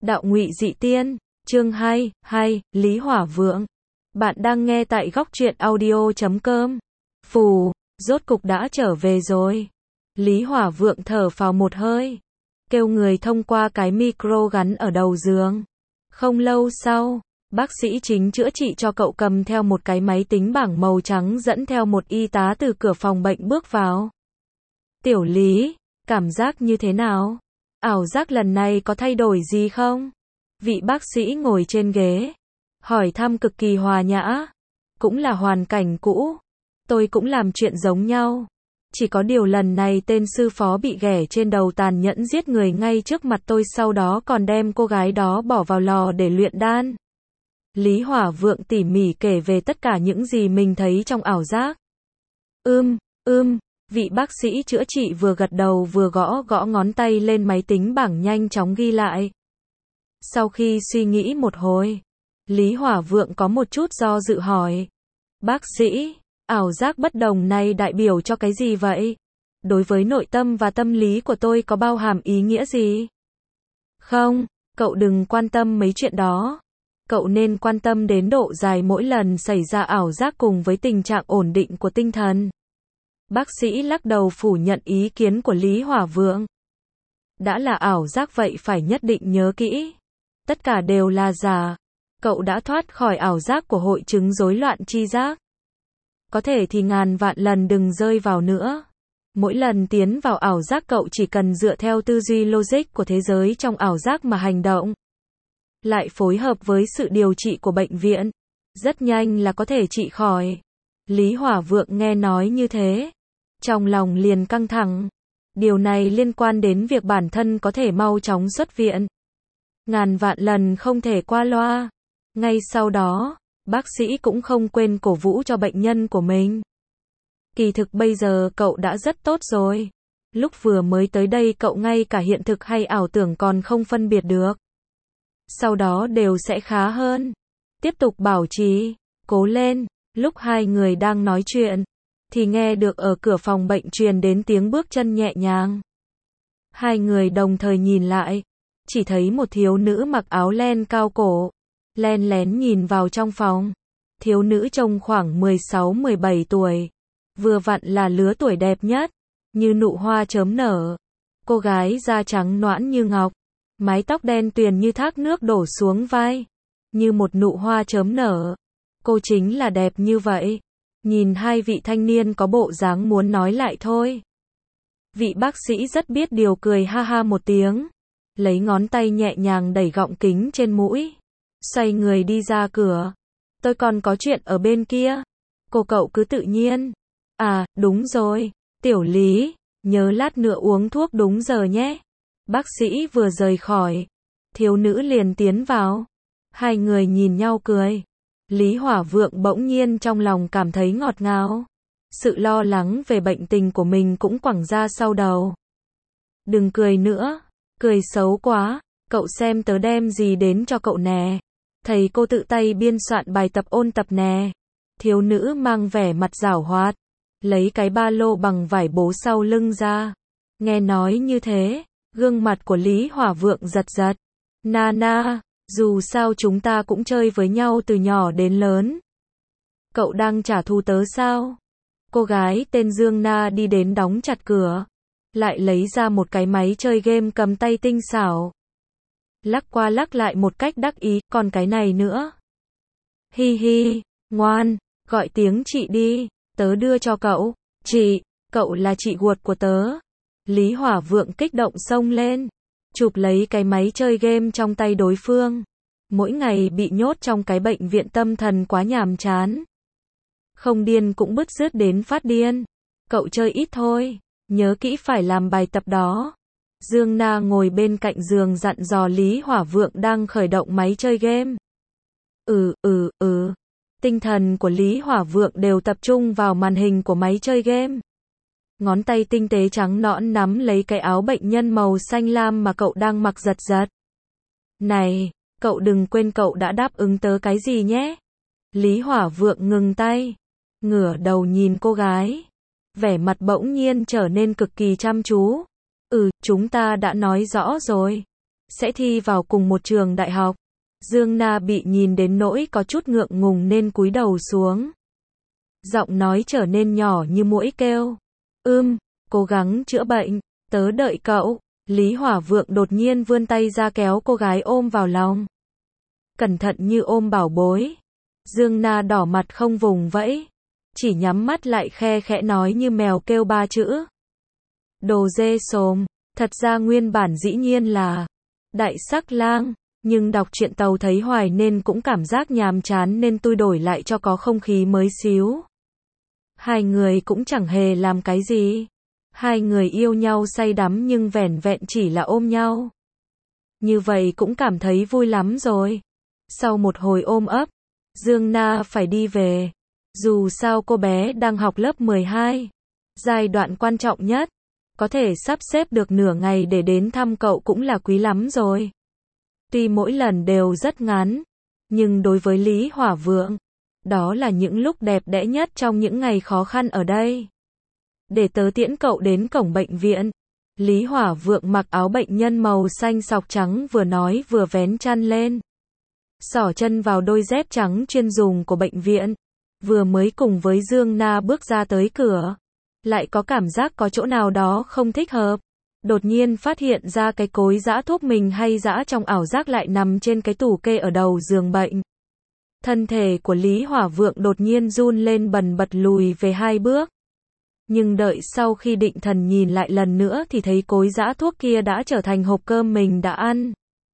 Đạo Ngụy Dị Tiên, chương 2, Lý Hỏa Vượng. Bạn đang nghe tại góc truyện audio.com. Phù, rốt cục đã trở về rồi. Lý Hỏa Vượng thở phào một hơi, kêu người thông qua cái micro gắn ở đầu giường. Không lâu sau, bác sĩ chính chữa trị cho cậu cầm theo một cái máy tính bảng màu trắng dẫn theo một y tá từ cửa phòng bệnh bước vào. Tiểu Lý, cảm giác như thế nào? Ảo giác lần này có thay đổi gì không? Vị bác sĩ ngồi trên ghế, hỏi thăm cực kỳ hòa nhã. Cũng là hoàn cảnh cũ. Tôi cũng làm chuyện giống nhau. Chỉ có điều lần này tên sư phó bị ghẻ trên đầu tàn nhẫn giết người ngay trước mặt tôi, sau đó còn đem cô gái đó bỏ vào lò để luyện đan. Lý Hỏa Vượng tỉ mỉ kể về tất cả những gì mình thấy trong ảo giác. Vị bác sĩ chữa trị vừa gật đầu vừa gõ gõ ngón tay lên máy tính bảng nhanh chóng ghi lại. Sau khi suy nghĩ một hồi, Lý Hỏa Vượng có một chút do dự hỏi. Bác sĩ, ảo giác bất đồng này đại biểu cho cái gì vậy? Đối với nội tâm và tâm lý của tôi có bao hàm ý nghĩa gì? Không, cậu đừng quan tâm mấy chuyện đó. Cậu nên quan tâm đến độ dài mỗi lần xảy ra ảo giác cùng với tình trạng ổn định của tinh thần. Bác sĩ lắc đầu phủ nhận ý kiến của Lý Hỏa Vượng. Đã là ảo giác vậy phải nhất định nhớ kỹ. Tất cả đều là giả. Cậu đã thoát khỏi ảo giác của hội chứng rối loạn tri giác. Có thể thì ngàn vạn lần đừng rơi vào nữa. Mỗi lần tiến vào ảo giác cậu chỉ cần dựa theo tư duy logic của thế giới trong ảo giác mà hành động. Lại phối hợp với sự điều trị của bệnh viện. Rất nhanh là có thể trị khỏi. Lý Hỏa Vượng nghe nói như thế, trong lòng liền căng thẳng. Điều này liên quan đến việc bản thân có thể mau chóng xuất viện. Ngàn vạn lần không thể qua loa. Ngay sau đó, bác sĩ cũng không quên cổ vũ cho bệnh nhân của mình. Kỳ thực bây giờ cậu đã rất tốt rồi. Lúc vừa mới tới đây cậu ngay cả hiện thực hay ảo tưởng còn không phân biệt được. Sau đó đều sẽ khá hơn. Tiếp tục bảo trì, cố lên. Lúc hai người đang nói chuyện, thì nghe được ở cửa phòng bệnh truyền đến tiếng bước chân nhẹ nhàng. Hai người đồng thời nhìn lại, chỉ thấy một thiếu nữ mặc áo len cao cổ, len lén nhìn vào trong phòng. Thiếu nữ trông khoảng 16-17 tuổi, vừa vặn là lứa tuổi đẹp nhất, như nụ hoa chớm nở. Cô gái da trắng nõn như ngọc, mái tóc đen tuyền như thác nước đổ xuống vai, như một nụ hoa chớm nở. Cô chính là đẹp như vậy. Nhìn hai vị thanh niên có bộ dáng muốn nói lại thôi. Vị bác sĩ rất biết điều cười ha ha một tiếng, lấy ngón tay nhẹ nhàng đẩy gọng kính trên mũi, xoay người đi ra cửa. Tôi còn có chuyện ở bên kia. Cậu cứ tự nhiên. À, đúng rồi, Tiểu Lý, nhớ lát nữa uống thuốc đúng giờ nhé. Bác sĩ vừa rời khỏi, thiếu nữ liền tiến vào. Hai người nhìn nhau cười. Lý Hỏa Vượng bỗng nhiên trong lòng cảm thấy ngọt ngào. Sự lo lắng về bệnh tình của mình cũng quẳng ra sau đầu. Đừng cười nữa, cười xấu quá. Cậu xem tớ đem gì đến cho cậu nè. Thầy cô tự tay biên soạn bài tập ôn tập nè. Thiếu nữ mang vẻ mặt giảo hoạt, lấy cái ba lô bằng vải bố sau lưng ra. Nghe nói như thế, gương mặt của Lý Hỏa Vượng giật giật. Na, dù sao chúng ta cũng chơi với nhau từ nhỏ đến lớn. Cậu đang trả thù tớ sao? Cô gái tên Dương Na đi đến đóng chặt cửa, lại lấy ra một cái máy chơi game cầm tay tinh xảo. Lắc qua lắc lại một cách đắc ý, còn cái này nữa. Hi hi, ngoan, gọi tiếng chị đi, tớ đưa cho cậu. Chị, cậu là chị ruột của tớ. Lý Hỏa Vượng kích động xông lên, chụp lấy cái máy chơi game trong tay đối phương. Mỗi ngày bị nhốt trong cái bệnh viện tâm thần quá nhàm chán. Không điên cũng bứt rứt đến phát điên. Cậu chơi ít thôi, nhớ kỹ phải làm bài tập đó. Dương Na ngồi bên cạnh giường dặn dò Lý Hỏa Vượng đang khởi động máy chơi game. Tinh thần của Lý Hỏa Vượng đều tập trung vào màn hình của máy chơi game. Ngón tay tinh tế trắng nõn nắm lấy cái áo bệnh nhân màu xanh lam mà cậu đang mặc giật giật. Này, cậu đừng quên cậu đã đáp ứng tớ cái gì nhé. Lý Hỏa Vượng ngừng tay, ngửa đầu nhìn cô gái. Vẻ mặt bỗng nhiên trở nên cực kỳ chăm chú. Chúng ta đã nói rõ rồi. sẽ thi vào cùng một trường đại học. Dương Na bị nhìn đến nỗi có chút ngượng ngùng nên cúi đầu xuống. Giọng nói trở nên nhỏ như muỗi kêu. Cố gắng chữa bệnh, tớ đợi cậu. Lý Hỏa Vượng đột nhiên vươn tay ra kéo cô gái ôm vào lòng. Cẩn thận như ôm bảo bối. Dương Na đỏ mặt không vùng vẫy. Chỉ nhắm mắt lại khe khẽ nói như mèo kêu 3 chữ. Đồ dê xồm. Thật ra nguyên bản dĩ nhiên là Đại Sắc Lang. Nhưng đọc truyện Tàu thấy hoài nên cũng cảm giác nhàm chán nên tôi đổi lại cho có không khí mới xíu. Hai người cũng chẳng hề làm cái gì. Hai người yêu nhau say đắm nhưng vẻn vẹn chỉ là ôm nhau. Như vậy cũng cảm thấy vui lắm rồi. Sau một hồi ôm ấp, Dương Na phải đi về. Dù sao cô bé đang học lớp 12. Giai đoạn quan trọng nhất. Có thể sắp xếp được nửa ngày để đến thăm cậu cũng là quý lắm rồi. Tuy mỗi lần đều rất ngắn, nhưng đối với Lý Hỏa Vượng, đó là những lúc đẹp đẽ nhất trong những ngày khó khăn ở đây. Để tớ tiễn cậu đến cổng bệnh viện. Lý Hỏa Vượng mặc áo bệnh nhân màu xanh sọc trắng vừa nói vừa vén chăn lên. Xỏ chân vào đôi dép trắng chuyên dùng của bệnh viện. Vừa mới cùng với Dương Na bước ra tới cửa. Lại có cảm giác có chỗ nào đó không thích hợp. Đột nhiên phát hiện ra cái cối giã thuốc mình hay giã trong ảo giác lại nằm trên cái tủ kê ở đầu giường bệnh. Thân thể của Lý Hỏa Vượng đột nhiên run lên bần bật lùi về 2 bước. Nhưng đợi sau khi định thần nhìn lại lần nữa thì thấy cối giã thuốc kia đã trở thành hộp cơm mình đã ăn.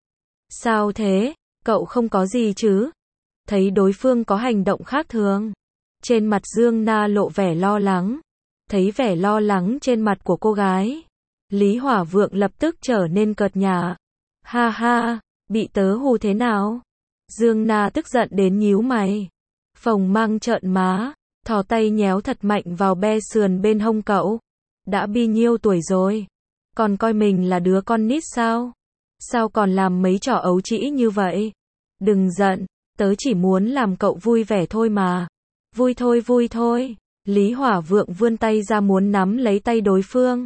Sao thế? Cậu không có gì chứ? Thấy đối phương có hành động khác thường. Trên mặt Dương Na lộ vẻ lo lắng. Thấy vẻ lo lắng trên mặt của cô gái. Lý Hỏa Vượng lập tức trở nên cợt nhả. Ha ha, bị tớ hù thế nào? Dương Na tức giận đến nhíu mày. Phồng mang trợn má, thò tay nhéo thật mạnh vào be sườn bên hông cậu. Đã bi nhiêu tuổi rồi? Còn coi mình là đứa con nít sao? Sao còn làm mấy trò ấu trĩ như vậy? Đừng giận, tớ chỉ muốn làm cậu vui vẻ thôi mà. Vui thôi. Lý Hỏa Vượng vươn tay ra muốn nắm lấy tay đối phương.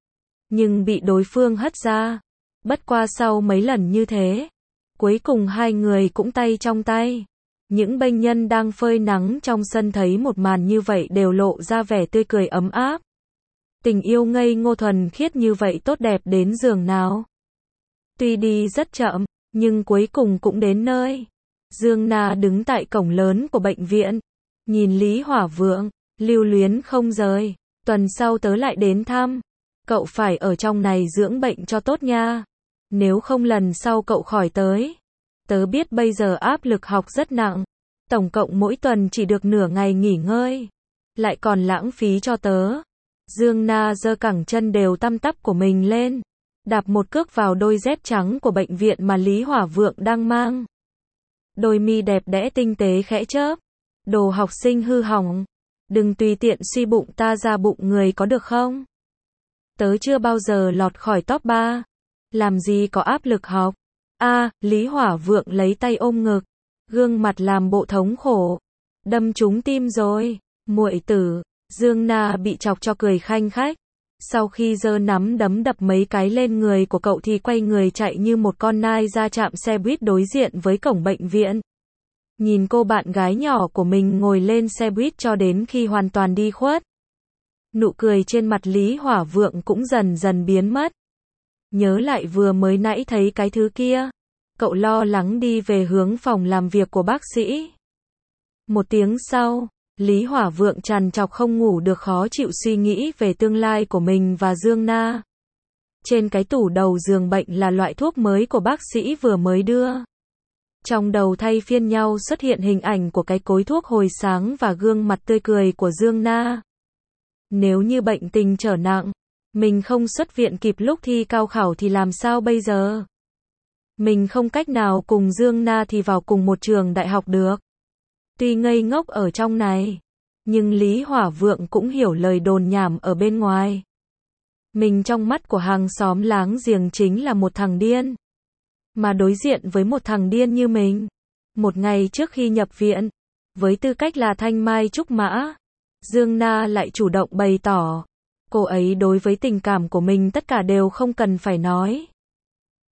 Nhưng bị đối phương hất ra. Bất qua sau mấy lần như thế, cuối cùng hai người cũng tay trong tay. Những bệnh nhân đang phơi nắng trong sân thấy một màn như vậy đều lộ ra vẻ tươi cười ấm áp. Tình yêu ngây ngô thuần khiết như vậy tốt đẹp đến giường nào. Tuy đi rất chậm, nhưng cuối cùng cũng đến nơi. Dương Na đứng tại cổng lớn của bệnh viện, nhìn Lý Hỏa Vượng, lưu luyến không rời. Tuần sau tớ lại đến thăm. Cậu phải ở trong này dưỡng bệnh cho tốt nha. Nếu không lần sau cậu khỏi tới. Tớ biết bây giờ áp lực học rất nặng. Tổng cộng mỗi tuần chỉ được nửa ngày nghỉ ngơi. Lại còn lãng phí cho tớ. Dương Na giơ cẳng chân đều tăm tắp của mình lên. Đạp một cước vào đôi dép trắng của bệnh viện mà Lý Hỏa Vượng đang mang. Đôi mi đẹp đẽ tinh tế khẽ chớp. Đồ học sinh hư hỏng. Đừng tùy tiện suy bụng ta ra bụng người có được không? Tớ chưa bao giờ lọt khỏi top 3. Làm gì có áp lực học. Lý Hỏa Vượng lấy tay ôm ngực. Gương mặt làm bộ thống khổ. Đâm trúng tim rồi. Muội tử. Dương Na bị chọc cho cười khanh khách. Sau khi giơ nắm đấm đập mấy cái lên người của cậu thì quay người chạy như một con nai ra trạm xe buýt đối diện với cổng bệnh viện. Nhìn cô bạn gái nhỏ của mình ngồi lên xe buýt cho đến khi hoàn toàn đi khuất. Nụ cười trên mặt Lý Hỏa Vượng cũng dần dần biến mất. Nhớ lại vừa mới nãy thấy cái thứ kia. Cậu lo lắng đi về hướng phòng làm việc của bác sĩ. Một tiếng sau, Lý Hỏa Vượng trằn trọc không ngủ được khó chịu suy nghĩ về tương lai của mình và Dương Na. Trên cái tủ đầu giường bệnh là loại thuốc mới của bác sĩ vừa mới đưa. Trong đầu thay phiên nhau xuất hiện hình ảnh của cái cối thuốc hồi sáng và gương mặt tươi cười của Dương Na. Nếu như bệnh tình trở nặng, mình không xuất viện kịp lúc thi cao khảo thì làm sao bây giờ? Mình không cách nào cùng Dương Na thì vào cùng một trường đại học được. Tuy ngây ngốc ở trong này, nhưng Lý Hỏa Vượng cũng hiểu lời đồn nhảm ở bên ngoài. Mình trong mắt của hàng xóm láng giềng chính là một thằng điên. Mà đối diện với một thằng điên như mình, một ngày trước khi nhập viện, với tư cách là thanh mai trúc mã, Dương Na lại chủ động bày tỏ, cô ấy đối với tình cảm của mình tất cả đều không cần phải nói.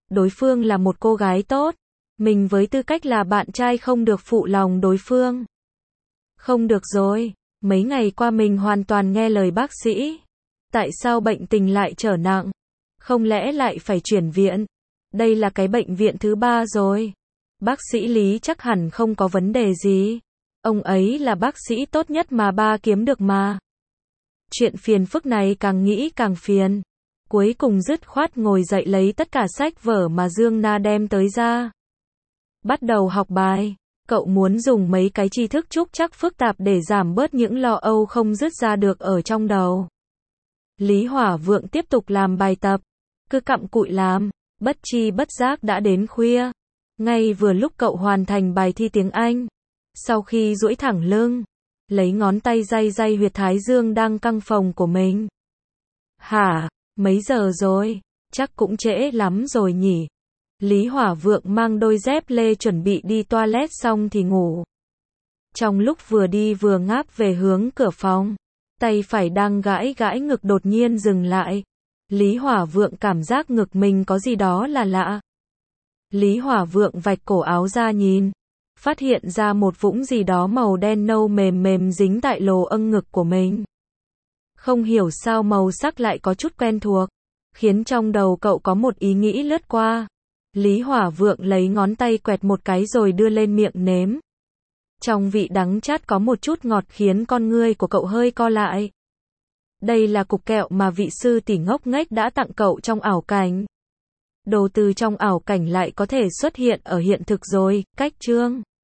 đối phương là một cô gái tốt. Mình với tư cách là bạn trai không được phụ lòng đối phương. Không được rồi, mấy ngày qua mình hoàn toàn nghe lời bác sĩ. Tại sao bệnh tình lại trở nặng? Không lẽ lại phải chuyển viện? Đây là cái bệnh viện thứ 3 rồi. Bác sĩ Lý chắc hẳn không có vấn đề gì. Ông ấy là bác sĩ tốt nhất mà ba kiếm được mà. Chuyện phiền phức này càng nghĩ càng phiền. Cuối cùng dứt khoát ngồi dậy lấy tất cả sách vở mà Dương Na đem tới ra. Bắt đầu học bài. Cậu muốn dùng mấy cái tri thức trúc trắc phức tạp để giảm bớt những lo âu không dứt ra được ở trong đầu. Lý Hỏa Vượng tiếp tục làm bài tập. Cứ cặm cụi làm, bất chi bất giác đã đến khuya. Ngay vừa lúc cậu hoàn thành bài thi tiếng Anh. Sau khi duỗi thẳng lưng, lấy ngón tay day day huyệt thái dương đang căng phồng của mình. Hả, mấy giờ rồi? Chắc cũng trễ lắm rồi nhỉ? Lý Hỏa Vượng mang đôi dép lê chuẩn bị đi toilet xong thì ngủ. Trong lúc vừa đi vừa ngáp về hướng cửa phòng, tay phải đang gãi gãi ngực đột nhiên dừng lại. Lý Hỏa Vượng cảm giác ngực mình có gì đó là lạ. Lý Hỏa Vượng vạch cổ áo ra nhìn, phát hiện ra một vũng gì đó màu đen nâu mềm mềm dính tại lồ âng ngực của mình. Không hiểu sao màu sắc lại có chút quen thuộc, khiến trong đầu cậu có một ý nghĩ lướt qua. Lý Hỏa Vượng lấy ngón tay quẹt một cái rồi đưa lên miệng nếm. Trong vị đắng chát có một chút ngọt khiến con ngươi của cậu hơi co lại. Đây là cục kẹo mà vị sư tỷ ngốc nghếch đã tặng cậu trong ảo cảnh. Đồ từ trong ảo cảnh lại có thể xuất hiện ở hiện thực rồi, cách chương.